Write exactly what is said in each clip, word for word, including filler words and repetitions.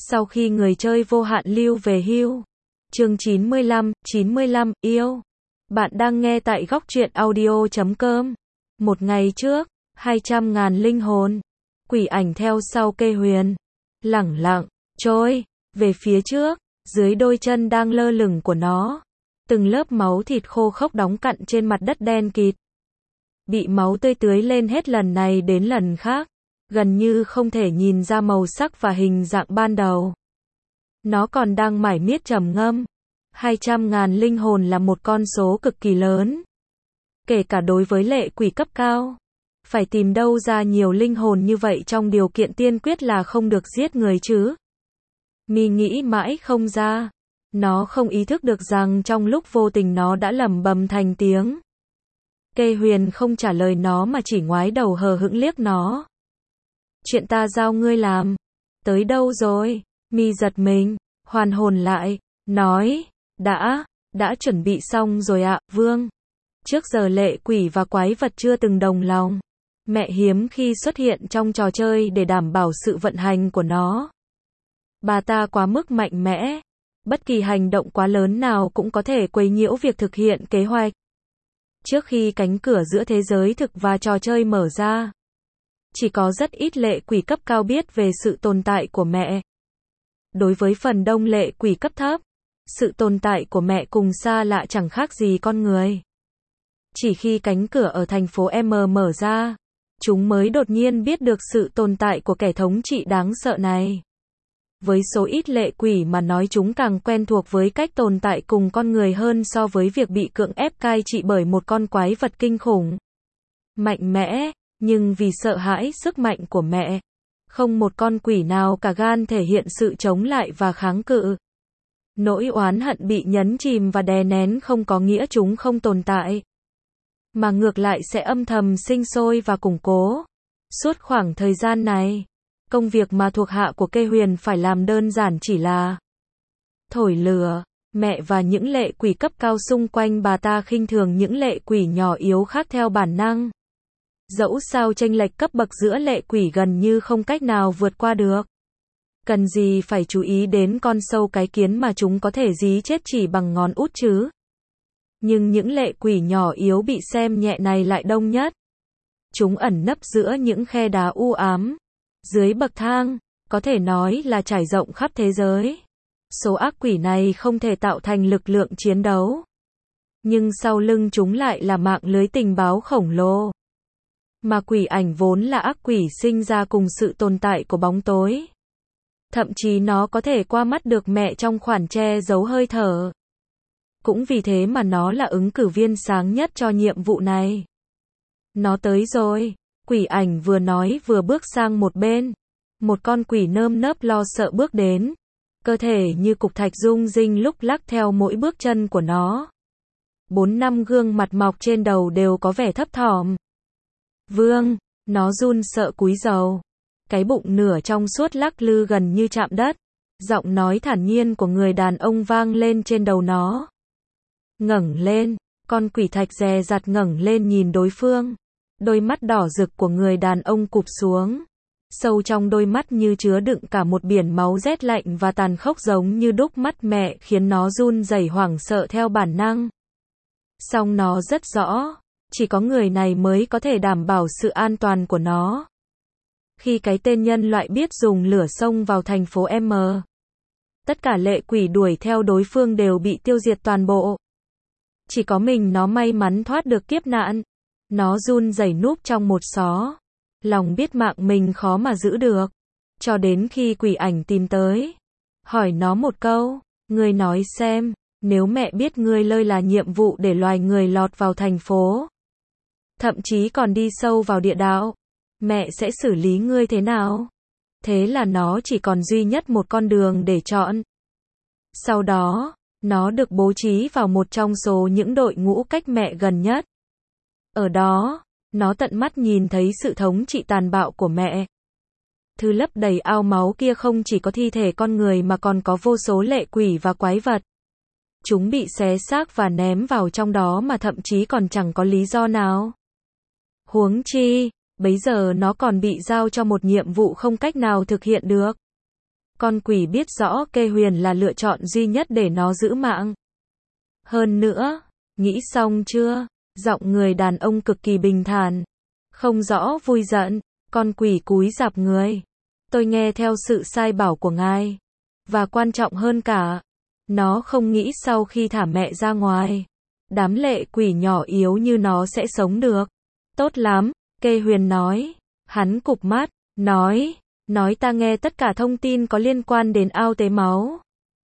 Sau khi người chơi vô hạn lưu về hưu. Chương chín mươi lăm, chín mươi lăm, yêu. Bạn đang nghe tại góc truyện audio chấm com. Một ngày trước, hai trăm ngàn linh hồn. Quỷ ảnh theo sau Kê Huyền. Lẳng lặng, trôi, về phía trước, dưới đôi chân đang lơ lửng của nó. Từng lớp máu thịt khô khốc đóng cặn trên mặt đất đen kịt. Bị máu tươi tưới lên hết lần này đến lần khác. Gần như không thể nhìn ra màu sắc và hình dạng ban đầu. Nó còn đang mải miết trầm ngâm. hai trăm ngàn linh hồn là một con số cực kỳ lớn. Kể cả đối với lệ quỷ cấp cao. Phải tìm đâu ra nhiều linh hồn như vậy trong điều kiện tiên quyết là không được giết người chứ. Mi nghĩ mãi không ra. Nó không ý thức được rằng trong lúc vô tình nó đã lẩm bẩm thành tiếng. Kê Huyền không trả lời nó mà chỉ ngoái đầu hờ hững liếc nó. Chuyện ta giao ngươi làm. Tới đâu rồi? Mi giật mình, hoàn hồn lại, nói, đã, đã chuẩn bị xong rồi ạ, vương. Trước giờ lệ quỷ và quái vật chưa từng đồng lòng. Mẹ hiếm khi xuất hiện trong trò chơi để đảm bảo sự vận hành của nó. Bà ta quá mức mạnh mẽ. Bất kỳ hành động quá lớn nào cũng có thể quấy nhiễu việc thực hiện kế hoạch. Trước khi cánh cửa giữa thế giới thực và trò chơi mở ra, chỉ có rất ít lệ quỷ cấp cao biết về sự tồn tại của mẹ. Đối với phần đông lệ quỷ cấp thấp, sự tồn tại của mẹ cùng xa lạ chẳng khác gì con người. Chỉ khi cánh cửa ở thành phố M mở ra, chúng mới đột nhiên biết được sự tồn tại của kẻ thống trị đáng sợ này. Với số ít lệ quỷ mà nói, chúng càng quen thuộc với cách tồn tại cùng con người hơn so với việc bị cưỡng ép cai trị bởi một con quái vật kinh khủng. Mạnh mẽ, nhưng vì sợ hãi sức mạnh của mẹ, không một con quỷ nào cả gan thể hiện sự chống lại và kháng cự. Nỗi oán hận bị nhấn chìm và đè nén không có nghĩa chúng không tồn tại, mà ngược lại sẽ âm thầm sinh sôi và củng cố. Suốt khoảng thời gian này, công việc mà thuộc hạ của Kê Huyền phải làm đơn giản chỉ là thổi lửa. Mẹ và những lệ quỷ cấp cao xung quanh bà ta khinh thường những lệ quỷ nhỏ yếu khác theo bản năng. Dẫu sao chênh lệch cấp bậc giữa lệ quỷ gần như không cách nào vượt qua được. Cần gì phải chú ý đến con sâu cái kiến mà chúng có thể dí chết chỉ bằng ngón út chứ. Nhưng những lệ quỷ nhỏ yếu bị xem nhẹ này lại đông nhất. Chúng ẩn nấp giữa những khe đá u ám, dưới bậc thang, có thể nói là trải rộng khắp thế giới. Số ác quỷ này không thể tạo thành lực lượng chiến đấu. Nhưng sau lưng chúng lại là mạng lưới tình báo khổng lồ. Mà quỷ ảnh vốn là ác quỷ sinh ra cùng sự tồn tại của bóng tối. Thậm chí nó có thể qua mắt được mẹ trong khoản che giấu hơi thở. Cũng vì thế mà nó là ứng cử viên sáng nhất cho nhiệm vụ này. Nó tới rồi. Quỷ ảnh vừa nói vừa bước sang một bên. Một con quỷ nơm nớp lo sợ bước đến. Cơ thể như cục thạch rung rinh lúc lắc theo mỗi bước chân của nó. Bốn năm gương mặt mọc trên đầu đều có vẻ thấp thỏm. Vương, nó run sợ cúi rầu. Cái bụng nửa trong suốt lắc lư gần như chạm đất. Giọng nói thản nhiên của người đàn ông vang lên trên đầu nó. Ngẩng lên, con quỷ thạch dè dặt ngẩng lên nhìn đối phương. Đôi mắt đỏ rực của người đàn ông cụp xuống. Sâu trong đôi mắt như chứa đựng cả một biển máu rét lạnh và tàn khốc giống như đúc mắt mẹ khiến nó run rẩy hoảng sợ theo bản năng. Song nó rất rõ. Chỉ có người này mới có thể đảm bảo sự an toàn của nó. Khi cái tên nhân loại biết dùng lửa xông vào thành phố M, tất cả lệ quỷ đuổi theo đối phương đều bị tiêu diệt toàn bộ. Chỉ có mình nó may mắn thoát được kiếp nạn. Nó run rẩy núp trong một xó. Lòng biết mạng mình khó mà giữ được. Cho đến khi quỷ ảnh tìm tới. Hỏi nó một câu. Ngươi nói xem, nếu mẹ biết ngươi lơi là nhiệm vụ để loài người lọt vào thành phố, thậm chí còn đi sâu vào địa đạo, mẹ sẽ xử lý ngươi thế nào? Thế là nó chỉ còn duy nhất một con đường để chọn. Sau đó, nó được bố trí vào một trong số những đội ngũ cách mẹ gần nhất. Ở đó, nó tận mắt nhìn thấy sự thống trị tàn bạo của mẹ. Thứ lấp đầy ao máu kia không chỉ có thi thể con người mà còn có vô số lệ quỷ và quái vật. Chúng bị xé xác và ném vào trong đó mà thậm chí còn chẳng có lý do nào. Huống chi, bấy giờ nó còn bị giao cho một nhiệm vụ không cách nào thực hiện được. Con quỷ biết rõ Kê Huyền là lựa chọn duy nhất để nó giữ mạng. Hơn nữa, nghĩ xong chưa? Giọng người đàn ông cực kỳ bình thản. Không rõ vui giận, con quỷ cúi rạp người. Tôi nghe theo sự sai bảo của ngài. Và quan trọng hơn cả, nó không nghĩ sau khi thả mẹ ra ngoài, đám lệ quỷ nhỏ yếu như nó sẽ sống được. Tốt lắm, Kê Huyền nói. Hắn cụp mắt, nói, nói ta nghe tất cả thông tin có liên quan đến ao tế máu.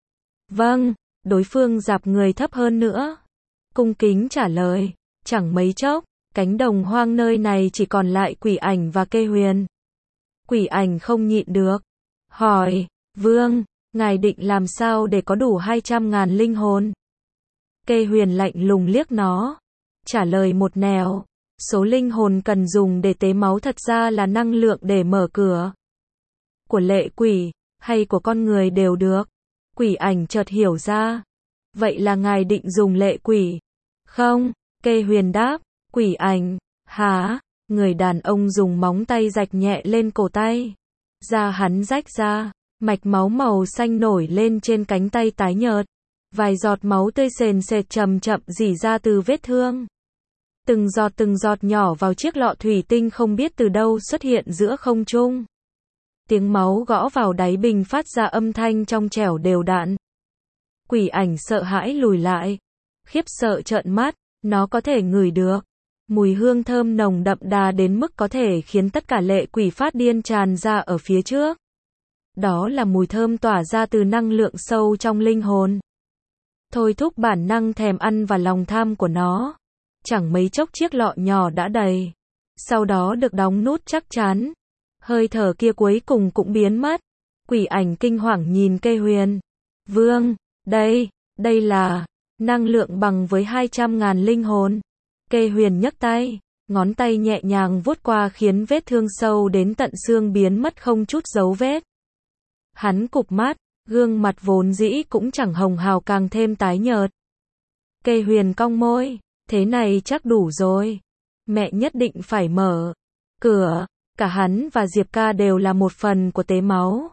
Vâng, đối phương rạp người thấp hơn nữa. Cung kính trả lời, chẳng mấy chốc, cánh đồng hoang nơi này chỉ còn lại quỷ ảnh và Kê Huyền. Quỷ ảnh không nhịn được, hỏi, Vương, ngài định làm sao để có đủ hai trăm ngàn linh hồn? Kê Huyền lạnh lùng liếc nó, trả lời một nẻo, số linh hồn cần dùng để tế máu thật ra là năng lượng để mở cửa. Của lệ quỷ, hay của con người đều được. Quỷ ảnh chợt hiểu ra. Vậy là ngài định dùng lệ quỷ? Không, Kê Huyền đáp, quỷ ảnh, hả? Người đàn ông dùng móng tay rạch nhẹ lên cổ tay. Da hắn rách ra, mạch máu màu xanh nổi lên trên cánh tay tái nhợt. Vài giọt máu tươi sền sệt chậm chậm rỉ ra từ vết thương. Từng giọt từng giọt nhỏ vào chiếc lọ thủy tinh không biết từ đâu xuất hiện giữa không trung. Tiếng máu gõ vào đáy bình phát ra âm thanh trong trẻo đều đặn. Quỷ ảnh sợ hãi lùi lại. Khiếp sợ trợn mắt, nó có thể ngửi được. Mùi hương thơm nồng đậm đà đến mức có thể khiến tất cả lệ quỷ phát điên tràn ra ở phía trước. Đó là mùi thơm tỏa ra từ năng lượng sâu trong linh hồn. Thôi thúc bản năng thèm ăn và lòng tham của nó. Chẳng mấy chốc chiếc lọ nhỏ đã đầy. Sau đó được đóng nút chắc chắn. Hơi thở kia cuối cùng cũng biến mất. Quỷ ảnh kinh hoàng nhìn Kê Huyền. Vương, đây, đây là năng lượng bằng với hai trăm ngàn linh hồn. Kê Huyền nhấc tay, ngón tay nhẹ nhàng vuốt qua khiến vết thương sâu đến tận xương biến mất không chút dấu vết. Hắn cụp mắt, gương mặt vốn dĩ cũng chẳng hồng hào càng thêm tái nhợt. Kê Huyền cong môi, thế này chắc đủ rồi. Mẹ nhất định phải mở cửa. Cả hắn và Diệp Ca đều là một phần của tế máu.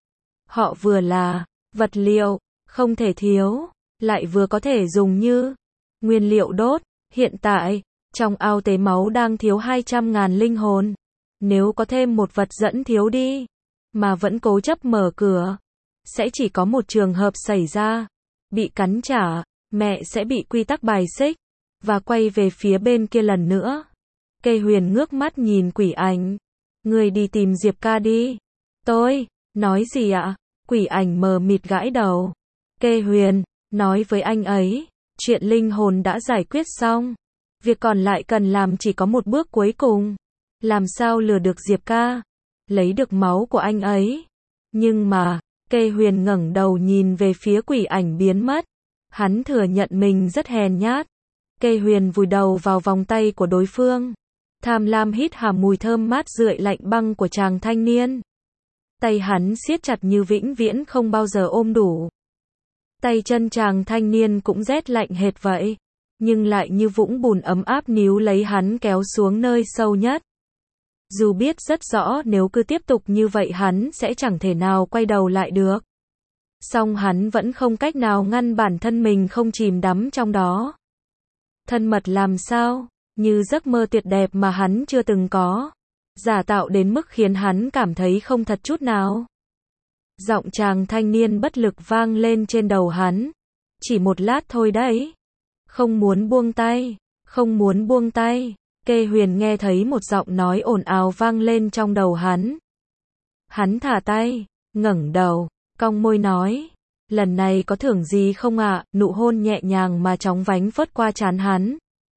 Họ vừa là vật liệu, không thể thiếu, lại vừa có thể dùng như nguyên liệu đốt. Hiện tại, trong ao tế máu đang thiếu hai trăm ngàn linh hồn. Nếu có thêm một vật dẫn thiếu đi, mà vẫn cố chấp mở cửa, sẽ chỉ có một trường hợp xảy ra. Bị cắn trả, mẹ sẽ bị quy tắc bài xích, và quay về phía bên kia lần nữa. Kê Huyền ngước mắt nhìn quỷ ảnh. Người đi tìm Diệp Ca đi. Tôi, nói gì ạ? Quỷ ảnh mờ mịt gãi đầu. Kê Huyền, nói với anh ấy, chuyện linh hồn đã giải quyết xong. Việc còn lại cần làm chỉ có một bước cuối cùng. Làm sao lừa được Diệp Ca? Lấy được máu của anh ấy. Nhưng mà, Kê Huyền ngẩng đầu nhìn về phía quỷ ảnh biến mất. Hắn thừa nhận mình rất hèn nhát. Kê Huyền vùi đầu vào vòng tay của đối phương. Tham lam hít hà mùi thơm mát rượi lạnh băng của chàng thanh niên. Tay hắn siết chặt như vĩnh viễn không bao giờ ôm đủ. Tay chân chàng thanh niên cũng rét lạnh hệt vậy, nhưng lại như vũng bùn ấm áp níu lấy hắn kéo xuống nơi sâu nhất. Dù biết rất rõ nếu cứ tiếp tục như vậy hắn sẽ chẳng thể nào quay đầu lại được. Song hắn vẫn không cách nào ngăn bản thân mình không chìm đắm trong đó. Thân mật làm sao? Như giấc mơ tuyệt đẹp mà hắn chưa từng có. Giả tạo đến mức khiến hắn cảm thấy không thật chút nào. Giọng chàng thanh niên bất lực vang lên trên đầu hắn. Chỉ một lát thôi đấy. Không muốn buông tay. Không muốn buông tay. Kê Huyền nghe thấy một giọng nói ồn ào vang lên trong đầu hắn. Hắn thả tay, ngẩng đầu, cong môi nói. Lần này có thưởng gì không ạ? Nụ hôn nhẹ nhàng mà chóng vánh phớt qua trán hắn.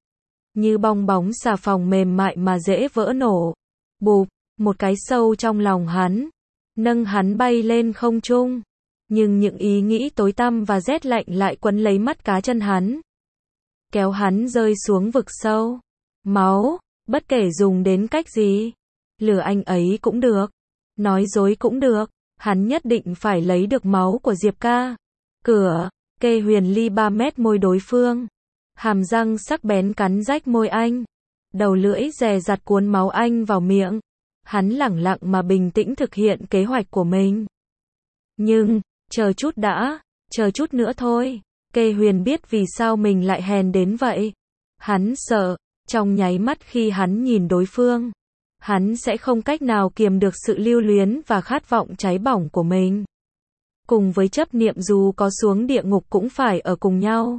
Như bong bóng xà phòng mềm mại mà dễ vỡ nổ. Bụp, một cái sâu trong lòng hắn. Nâng hắn bay lên không trung. Nhưng những ý nghĩ tối tăm và rét lạnh lại quấn lấy mắt cá chân hắn. Kéo hắn rơi xuống vực sâu. Máu, bất kể dùng đến cách gì. Lừa anh ấy cũng được. Nói dối cũng được. Hắn nhất định phải lấy được máu của Diệp Ca. Cửa, Kê Huyền ly ba mét môi đối phương. Hàm răng sắc bén cắn rách môi anh. Đầu lưỡi dè dặt cuốn máu anh vào miệng. Hắn lẳng lặng mà bình tĩnh thực hiện kế hoạch của mình. Nhưng, chờ chút đã, chờ chút nữa thôi. Kê Huyền biết vì sao mình lại hèn đến vậy. Hắn sợ, trong nháy mắt khi hắn nhìn đối phương, hắn sẽ không cách nào kiềm được sự lưu luyến và khát vọng cháy bỏng của mình. Cùng với chấp niệm dù có xuống địa ngục cũng phải ở cùng nhau.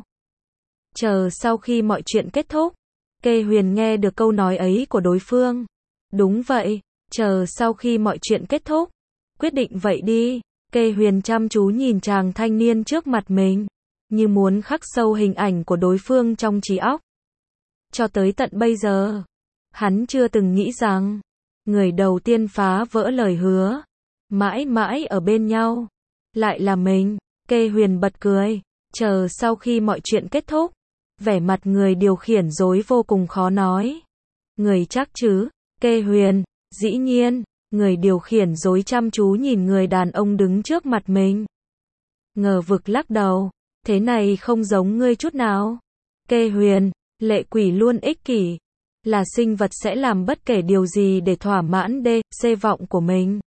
Chờ sau khi mọi chuyện kết thúc, Kê Huyền nghe được câu nói ấy của đối phương. Đúng vậy, chờ sau khi mọi chuyện kết thúc. Quyết định vậy đi. Kê Huyền chăm chú nhìn chàng thanh niên trước mặt mình, như muốn khắc sâu hình ảnh của đối phương trong trí óc. Cho tới tận bây giờ, hắn chưa từng nghĩ rằng, người đầu tiên phá vỡ lời hứa, mãi mãi ở bên nhau, lại là mình. Kê Huyền bật cười, chờ sau khi mọi chuyện kết thúc, vẻ mặt người điều khiển rối vô cùng khó nói. Người chắc chứ? Kê Huyền, dĩ nhiên. Người điều khiển rối chăm chú nhìn người đàn ông đứng trước mặt mình. Ngờ vực lắc đầu, thế này không giống ngươi chút nào. Kê Huyền, lệ quỷ luôn ích kỷ, là sinh vật sẽ làm bất kể điều gì để thỏa mãn đê, xê vọng của mình.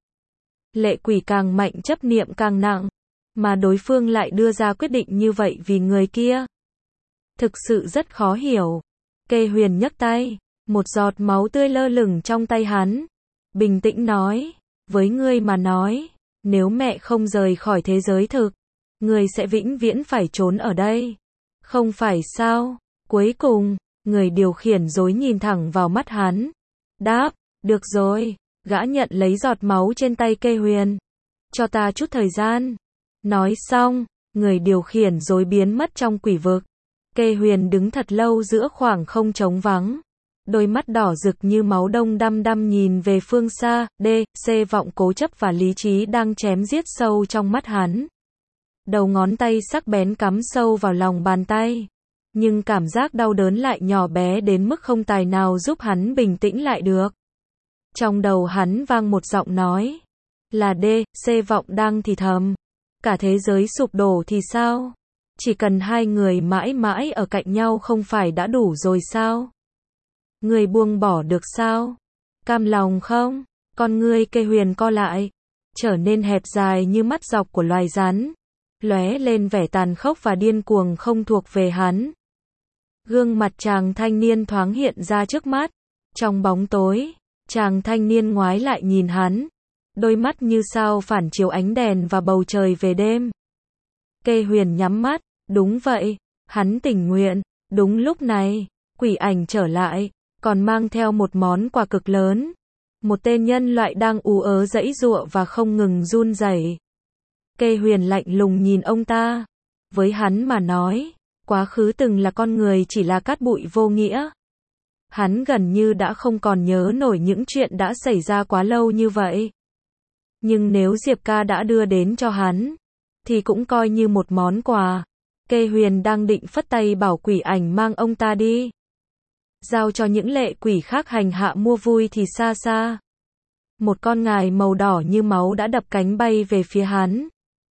Lệ quỷ càng mạnh chấp niệm càng nặng, mà đối phương lại đưa ra quyết định như vậy vì người kia. Thực sự rất khó hiểu. Kê Huyền nhấc tay, một giọt máu tươi lơ lửng trong tay hắn. Bình tĩnh nói, với ngươi mà nói, nếu mẹ không rời khỏi thế giới thực, ngươi sẽ vĩnh viễn phải trốn ở đây. Không phải sao? Cuối cùng, người điều khiển rối nhìn thẳng vào mắt hắn. Đáp, được rồi. Gã nhận lấy giọt máu trên tay Kê Huyền. Cho ta chút thời gian. Nói xong, người điều khiển rối biến mất trong quỷ vực. Kê Huyền đứng thật lâu giữa khoảng không trống vắng. Đôi mắt đỏ rực như máu đông đăm đăm nhìn về phương xa, D, C vọng cố chấp và lý trí đang chém giết sâu trong mắt hắn. Đầu ngón tay sắc bén cắm sâu vào lòng bàn tay. Nhưng cảm giác đau đớn lại nhỏ bé đến mức không tài nào giúp hắn bình tĩnh lại được. Trong đầu hắn vang một giọng nói. Là D, C vọng đang thì thầm. Cả thế giới sụp đổ thì sao? Chỉ cần hai người mãi mãi ở cạnh nhau không phải đã đủ rồi sao? Người buông bỏ được sao? Cam lòng không? Con ngươi Kê Huyền co lại, trở nên hẹp dài như mắt dọc của loài rắn, lóe lên vẻ tàn khốc và điên cuồng không thuộc về hắn. Gương mặt chàng thanh niên thoáng hiện ra trước mắt. Trong bóng tối, chàng thanh niên ngoái lại nhìn hắn, đôi mắt như sao phản chiếu ánh đèn và bầu trời về đêm. Kê Huyền nhắm mắt, đúng vậy, hắn tình nguyện. Đúng lúc này, quỷ ảnh trở lại, còn mang theo một món quà cực lớn. Một tên nhân loại đang ú ớ giãy giụa và không ngừng run rẩy. Kê Huyền lạnh lùng nhìn ông ta. Với hắn mà nói, quá khứ từng là con người chỉ là cát bụi vô nghĩa. Hắn gần như đã không còn nhớ nổi những chuyện đã xảy ra quá lâu như vậy. Nhưng nếu Diệp ca đã đưa đến cho hắn, thì cũng coi như một món quà. Kê Huyền đang định phất tay bảo quỷ ảnh mang ông ta đi, giao cho những lệ quỷ khác hành hạ mua vui thì xa xa. Một con ngài màu đỏ như máu đã đập cánh bay về phía hắn.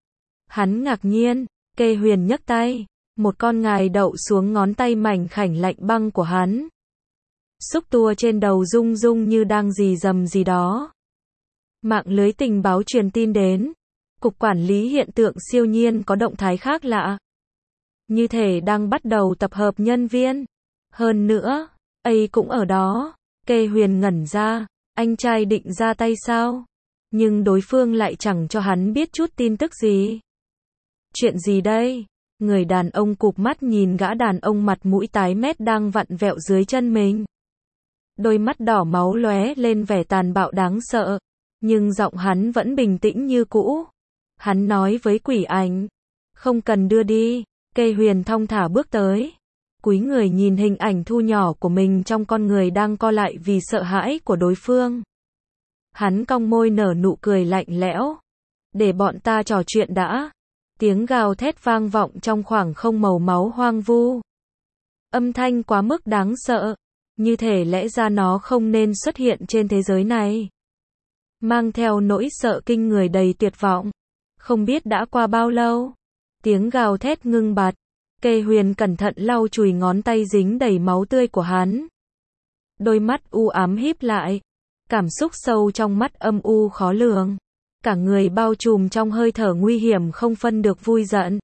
Hắn ngạc nhiên, Kê Huyền nhấc tay, một con ngài đậu xuống ngón tay mảnh khảnh lạnh băng của hắn. Xúc tua trên đầu rung rung như đang rì rầm gì đó. Mạng lưới tình báo truyền tin đến, Cục Quản lý Hiện tượng siêu nhiên có động thái khác lạ. Như thể đang bắt đầu tập hợp nhân viên. Hơn nữa, ấy cũng ở đó. Kê Huyền ngẩn ra, anh trai định ra tay sao? Nhưng đối phương lại chẳng cho hắn biết chút tin tức gì. Chuyện gì đây? Người đàn ông cụp mắt nhìn gã đàn ông mặt mũi tái mét đang vặn vẹo dưới chân mình. Đôi mắt đỏ máu lóe lên vẻ tàn bạo đáng sợ, nhưng giọng hắn vẫn bình tĩnh như cũ. Hắn nói với quỷ ảnh, không cần đưa đi. Kê Huyền thong thả bước tới, cúi người nhìn hình ảnh thu nhỏ của mình trong con người đang co lại vì sợ hãi của đối phương. Hắn cong môi nở nụ cười lạnh lẽo. Để bọn ta trò chuyện đã. Tiếng gào thét vang vọng trong khoảng không màu máu hoang vu. Âm thanh quá mức đáng sợ, như thể lẽ ra nó không nên xuất hiện trên thế giới này. Mang theo nỗi sợ kinh người đầy tuyệt vọng. Không biết đã qua bao lâu, tiếng gào thét ngưng bặt. Kê Huyền cẩn thận lau chùi ngón tay dính đầy máu tươi của hắn. Đôi mắt u ám híp lại, cảm xúc sâu trong mắt âm u khó lường. cả người bao trùm trong hơi thở nguy hiểm không phân được vui giận.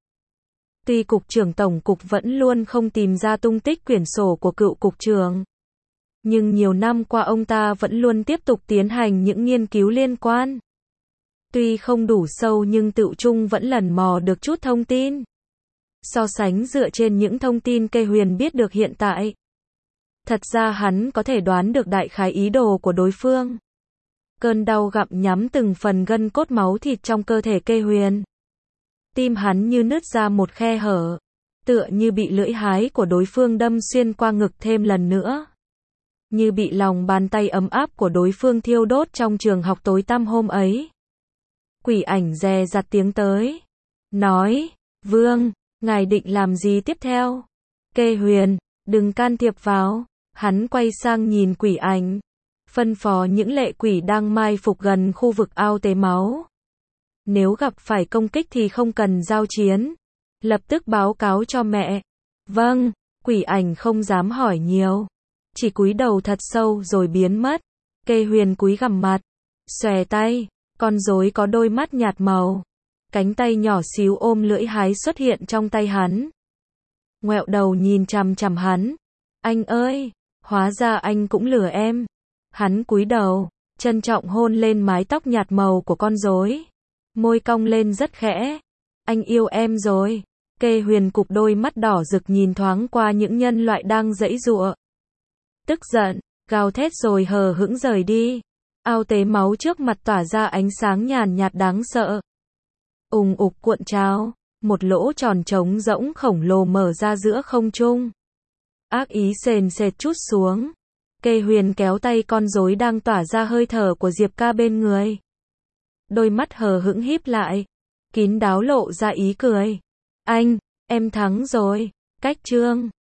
Tuy cục trưởng tổng cục vẫn luôn không tìm ra tung tích quyển sổ của cựu cục trưởng, nhưng nhiều năm qua ông ta vẫn luôn tiếp tục tiến hành những nghiên cứu liên quan. Tuy không đủ sâu nhưng Tựu Trung vẫn lần mò được chút thông tin. So sánh dựa trên những thông tin Kê Huyền biết được hiện tại, thật ra hắn có thể đoán được đại khái ý đồ của đối phương. Cơn đau gặm nhắm từng phần gân cốt máu thịt trong cơ thể Kê Huyền. Tim hắn như nứt ra một khe hở, tựa như bị lưỡi hái của đối phương đâm xuyên qua ngực thêm lần nữa. Như bị lòng bàn tay ấm áp của đối phương thiêu đốt trong trường học tối tăm hôm ấy. Quỷ ảnh dè dặt tiếng tới. Nói, Vương, ngài định làm gì tiếp theo? Kê Huyền, đừng can thiệp vào. Hắn quay sang nhìn quỷ ảnh. Phân phó những lệ quỷ đang mai phục gần khu vực ao tế máu. Nếu gặp phải công kích thì không cần giao chiến. Lập tức báo cáo cho mẹ. Vâng, quỷ ảnh không dám hỏi nhiều. Chỉ cúi đầu thật sâu rồi biến mất. Kê Huyền cúi gằm mặt. Xòe tay. Con rối có đôi mắt nhạt màu. Cánh tay nhỏ xíu ôm lưỡi hái xuất hiện trong tay hắn. Ngoẹo đầu nhìn chằm chằm hắn. Anh ơi, hóa ra anh cũng lừa em. Hắn cúi đầu, trân trọng hôn lên mái tóc nhạt màu của con rối. Môi cong lên rất khẽ. Anh yêu em rồi. Kê Huyền cụp đôi mắt đỏ rực nhìn thoáng qua những nhân loại đang giãy giụa. Tức giận, gào thét rồi hờ hững rời đi. Ao tế máu trước mặt tỏa ra ánh sáng nhàn nhạt đáng sợ. Ùng ục cuộn trào, một lỗ tròn trống rỗng khổng lồ mở ra giữa không trung. Ác ý sền sệt trút xuống. Kê Huyền kéo tay con rối đang tỏa ra hơi thở của Diệp Ca bên người. Đôi mắt hờ hững híp lại, kín đáo lộ ra ý cười. Anh, em thắng rồi. Cách chương